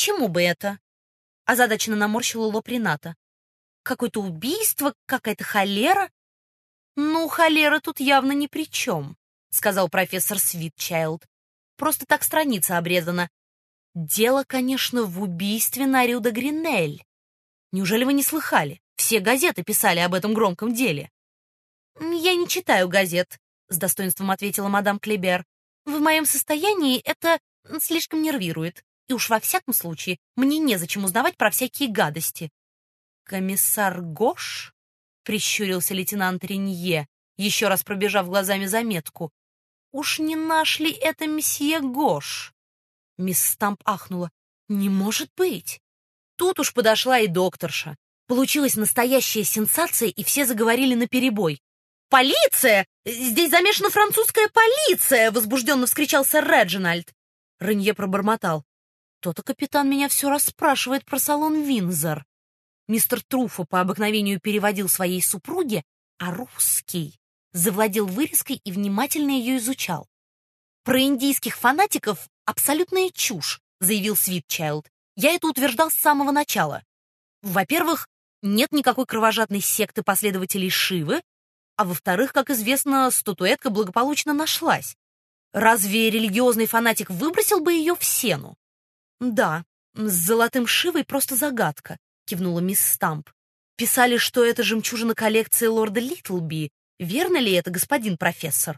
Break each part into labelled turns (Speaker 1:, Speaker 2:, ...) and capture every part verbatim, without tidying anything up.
Speaker 1: чему бы это?» Озадаченно наморщила лоб Рената. «Какое-то убийство, какая-то холера?» «Ну, холера тут явно ни при чем», — сказал профессор Свитчайлд. «Просто так страница обрезана. Дело, конечно, в убийстве на Рю де Гринель. Неужели вы не слыхали? Все газеты писали об этом громком деле». «Я не читаю газет», — с достоинством ответила мадам Клебер. «В моем состоянии это слишком нервирует, и уж во всяком случае мне незачем узнавать про всякие гадости». «Комиссар Гош?» — прищурился лейтенант Ренье, еще раз пробежав глазами заметку. «Уж не наш ли это месье Гош?» Мисс Стамп ахнула. «Не может быть!» Тут уж подошла и докторша. Получилась настоящая сенсация, и все заговорили наперебой. «Полиция! Здесь замешана французская полиция!» — возбужденно вскричал сэр Реджинальд. Ренье пробормотал. «То-то капитан меня все расспрашивает про салон Виндзор». Мистер Труффо по обыкновению переводил своей супруге, а русский завладел вырезкой и внимательно ее изучал. «Про индийских фанатиков абсолютная чушь», — заявил Свитчайлд. «Я это утверждал с самого начала. Во-первых, нет никакой кровожадной секты последователей Шивы, а во-вторых, как известно, статуэтка благополучно нашлась. Разве религиозный фанатик выбросил бы ее в сену?» «Да, с золотым Шивой просто загадка», — кивнула мисс Стамп. «Писали, что это жемчужина коллекции лорда Литлби. Верно ли это, господин профессор?»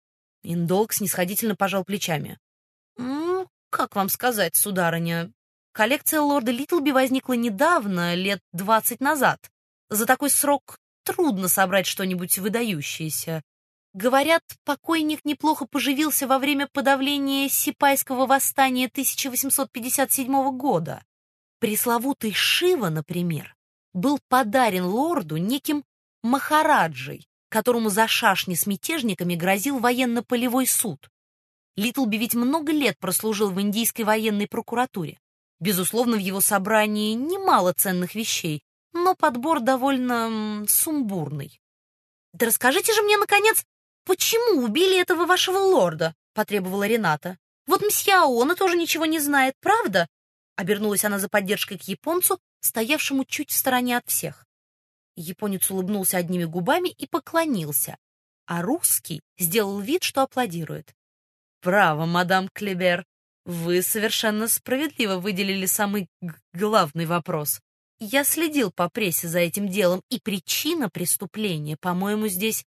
Speaker 1: Индолк снисходительно пожал плечами. «Ну, как вам сказать, сударыня, коллекция лорда Литлби возникла недавно, лет двадцать назад. За такой срок трудно собрать что-нибудь выдающееся. Говорят, покойник неплохо поживился во время подавления Сипайского восстания тысяча восемьсот пятьдесят седьмого года. Пресловутый Шива, например, был подарен лорду неким Махараджей, которому за шашни с мятежниками грозил военно-полевой суд. Литлби ведь много лет прослужил в индийской военной прокуратуре. Безусловно, в его собрании немало ценных вещей, но подбор довольно м, сумбурный. «Да расскажите же мне, наконец, почему убили этого вашего лорда?» — потребовала Рената. «Вот мсье Аона тоже ничего не знает, правда?» Обернулась она за поддержкой к японцу, стоявшему чуть в стороне от всех. Японец улыбнулся одними губами и поклонился, а русский сделал вид, что аплодирует. «Право, мадам Клебер, вы совершенно справедливо выделили самый главный вопрос. Я следил по прессе за этим делом, и причина преступления, по-моему, здесь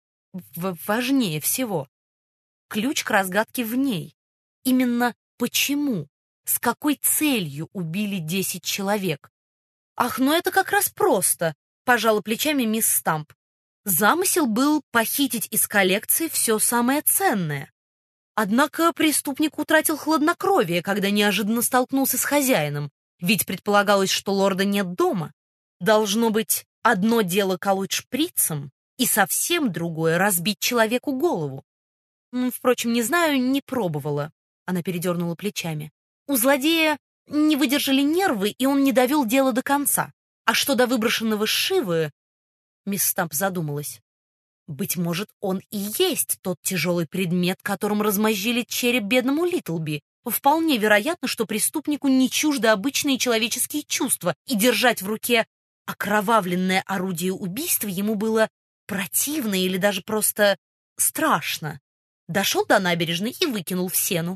Speaker 1: важнее всего. Ключ к разгадке в ней. Именно почему, с какой целью убили десять человек. Ах, ну это как раз просто», — пожала плечами мисс Стамп. «Замысел был похитить из коллекции все самое ценное. Однако преступник утратил хладнокровие, когда неожиданно столкнулся с хозяином, ведь предполагалось, что лорда нет дома. Должно быть, одно дело колоть шприцем, и совсем другое — разбить человеку голову. Впрочем, не знаю, не пробовала». Она передернула плечами. «У злодея не выдержали нервы, и он не довел дело до конца. А что до выброшенного Шивы...» Мисс Стамп задумалась. «Быть может, он и есть тот тяжелый предмет, которым размозжили череп бедному Литлби. Вполне вероятно, что преступнику не чужды обычные человеческие чувства, и держать в руке окровавленное орудие убийства ему было противно или даже просто страшно. Дошел до набережной и выкинул в сену».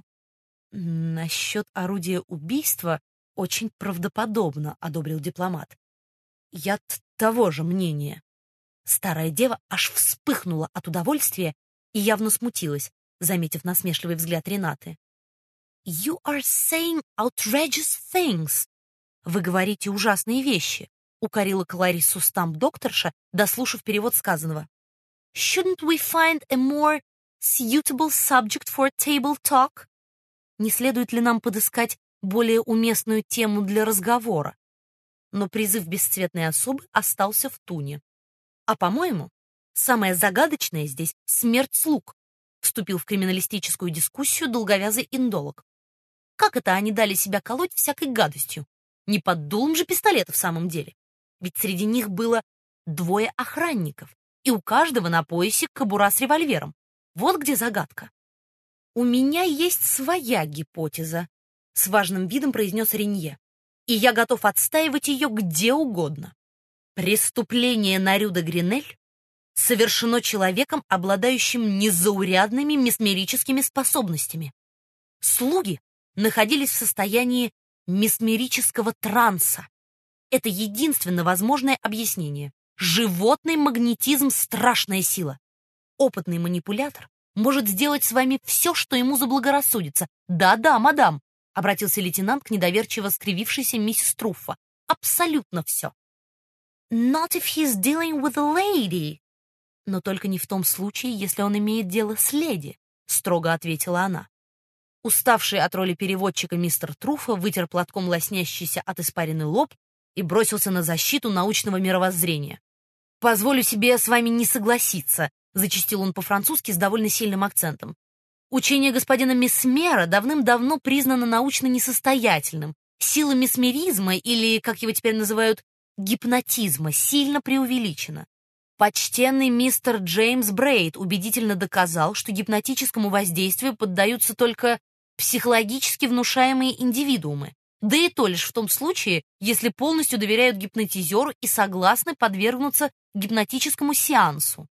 Speaker 1: «Насчет орудия убийства очень правдоподобно», — одобрил дипломат. «Я того же мнения». Старая дева аж вспыхнула от удовольствия и явно смутилась, заметив насмешливый взгляд Ренаты. «You are saying outrageous things!» «Вы говорите ужасные вещи», — укорила Клариссу Стамп докторша, дослушав перевод сказанного. «Shouldn't we find a more suitable subject for table talk?» «Не следует ли нам подыскать более уместную тему для разговора?» Но призыв бесцветной особы остался в туне. «А, по-моему, самое загадочное здесь — смерть слуг», — вступил в криминалистическую дискуссию долговязый индолог. «Как это они дали себя колоть всякой гадостью? Не под дулом же пистолета в самом деле. Ведь среди них было двое охранников, и у каждого на поясе кобура с револьвером. Вот где загадка». «У меня есть своя гипотеза», — с важным видом произнес Ренье. и я готов отстаивать ее где угодно. Преступление на Рю де Гренель совершено человеком, обладающим незаурядными месмерическими способностями. Слуги находились в состоянии месмерического транса. Это единственно возможное объяснение. Животный магнетизм — страшная сила. Опытный манипулятор может сделать с вами все, что ему заблагорассудится. Да-да, мадам, — обратился лейтенант к недоверчиво скривившейся миссис Труффо. Абсолютно все. Not if he's dealing with a lady. Но только не в том случае, если он имеет дело с леди, — строго ответила она. Уставший от роли переводчика мистер Труффо вытер платком лоснящийся от испарины лоб и бросился на защиту научного мировоззрения. «Позволю себе с вами не согласиться», — зачастил он по-французски с довольно сильным акцентом. «Учение господина Месмера давным-давно признано научно несостоятельным. Сила месмеризма, или, как его теперь называют, гипнотизма, сильно преувеличена. Почтенный мистер Джеймс Брейд убедительно доказал, что гипнотическому воздействию поддаются только психологически внушаемые индивидуумы, да и то лишь в том случае, если полностью доверяют гипнотизеру и согласны подвергнуться гипнотическому сеансу.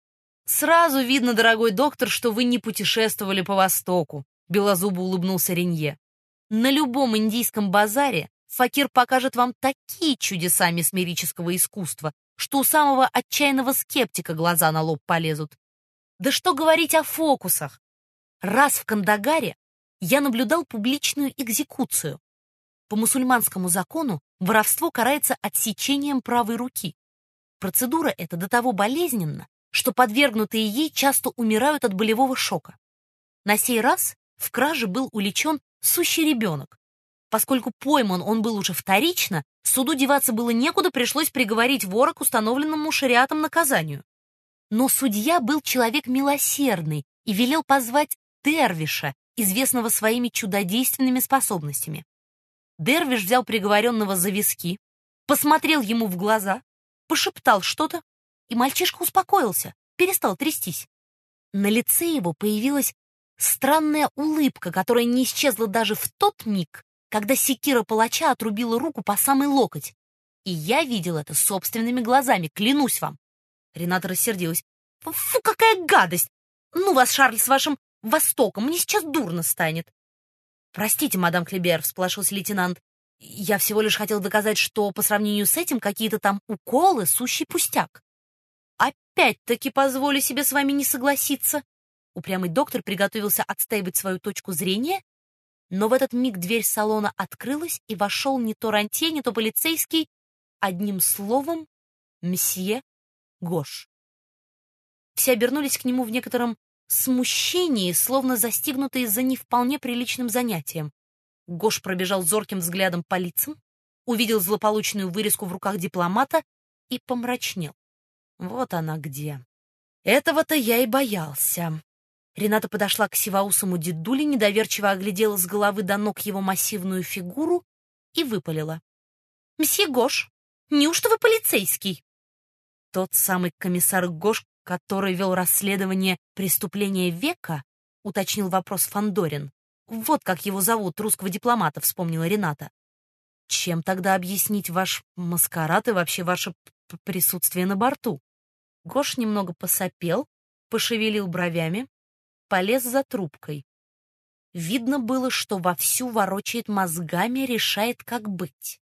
Speaker 1: «Сразу видно, дорогой доктор, что вы не путешествовали по Востоку», — белозубо улыбнулся Ренье. «На любом индийском базаре факир покажет вам такие чудеса месмерического искусства, что у самого отчаянного скептика глаза на лоб полезут. Да что говорить о фокусах! Раз в Кандагаре я наблюдал публичную экзекуцию. По мусульманскому закону воровство карается отсечением правой руки. Процедура эта до того болезненна, что подвергнутые ей часто умирают от болевого шока. На сей раз в краже был уличен сущий ребенок. Поскольку пойман он был уже вторично, суду деваться было некуда, пришлось приговорить вора к установленному шариатом наказанию. Но судья был человек милосердный и велел позвать дервиша, известного своими чудодейственными способностями. Дервиш взял приговоренного за виски, посмотрел ему в глаза, пошептал что-то, и мальчишка успокоился, перестал трястись. На лице его появилась странная улыбка, которая не исчезла даже в тот миг, когда секира палача отрубила руку по самый локоть. И я видел это собственными глазами, клянусь вам. Рената рассердилась. «Фу, какая гадость! Ну вас, Шарль, с вашим Востоком, мне сейчас дурно станет». «Простите, мадам Клебер», — всполошился лейтенант. «Я всего лишь хотел доказать, что по сравнению с этим какие-то там уколы — сущий пустяк». «Опять-таки позволю себе с вами не согласиться». Упрямый доктор приготовился отстаивать свою точку зрения, но в этот миг дверь салона открылась, и вошел не то рантье, не то полицейский, одним словом, мсье Гош. Все обернулись к нему в некотором смущении, словно застигнутые за не вполне приличным занятием. Гош пробежал зорким взглядом по лицам, увидел злополучную вырезку в руках дипломата и помрачнел. Вот она где. Этого-то я и боялся. Рената подошла к сивоусому дедуле, недоверчиво оглядела с головы до ног его массивную фигуру и выпалила. «Мсье Гош, неужто вы полицейский?» Тот самый комиссар Гош, который вел расследование преступления века, уточнил вопрос Фандорин. Вот как его зовут, русского дипломата, вспомнила Рената. Чем тогда объяснить ваш маскарад и вообще ваше присутствие на борту? Гош немного посопел, пошевелил бровями, полез за трубкой. Видно было, что вовсю ворочает мозгами, решает, как быть.